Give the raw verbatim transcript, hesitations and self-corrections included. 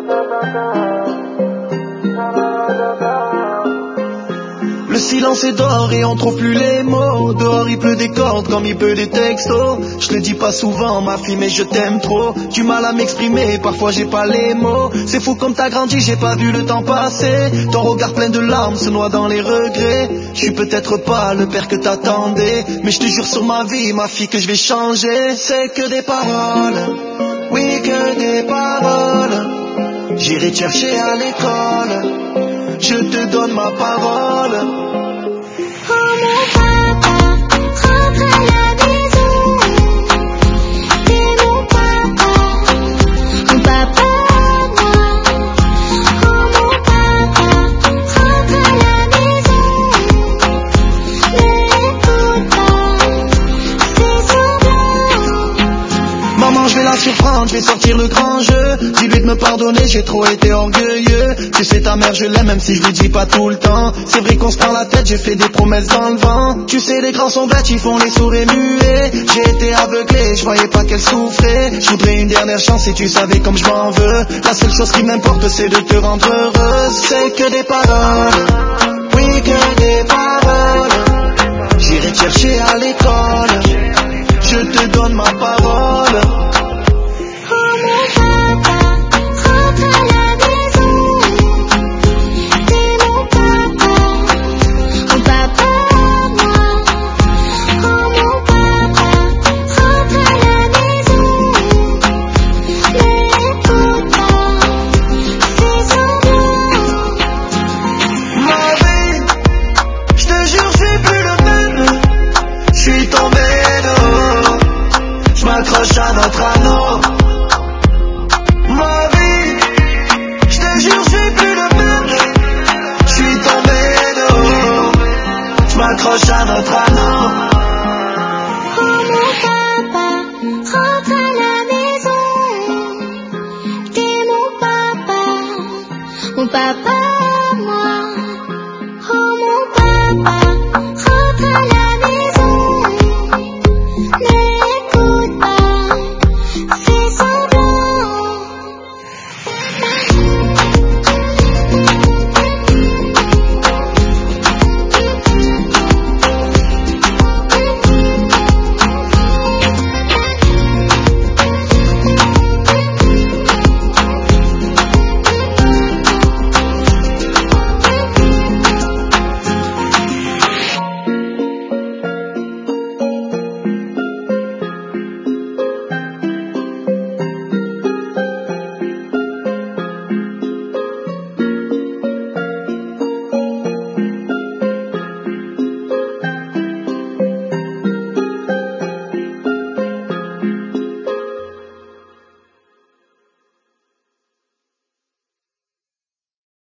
Le silence est d'or et on trouve plus les mots. Dehors il pleut des cordes comme il pleut des textos. Je le dis pas souvent ma fille mais je t'aime trop. Du mal à m'exprimer, parfois j'ai pas les mots. C'est fou comme t'as grandi, j'ai pas vu le temps passer. Ton regard plein de larmes se noie dans les regrets. Je suis peut-être pas le père que t'attendais, mais je te jure sur ma vie ma fille que je vais changer. C'est que des paroles, oui que des paroles. J'irai te chercher à l'école, je te donne ma parole. Oh mon papa, rentre à la maison. T'es mon papa, mon papa moi. Oh mon papa, rentre à la maison. Ne l'écoute pas, c'est semblant. Maman je vais la surprendre, je vais sortir le grand jeu. Dis-lui de me pardonner, j'ai trop été orgueilleux. Tu sais ta mère je l'aime même si je lui dis pas tout le temps. C'est vrai qu'on se prend la tête, j'ai fait des promesses dans le vent. Tu sais les grands sont bêtes, ils font les sourds et muets. J'ai été aveuglé, je voyais pas qu'elle souffrait. Je voudrais une dernière chance si tu savais comme je m'en veux. La seule chose qui m'importe c'est de te rendre heureuse. C'est que des paroles, oui que des paroles. J'irai te chercher à l'école, je te donne ma parole. J'm'accroche à notre anneau. Ma vie, j'te jure, j'suis plus le même. J'suis tombé d'eau. J'm'accroche à notre anneau. Oh mon papa, rentre à la maison. T'es mon papa, mon papa.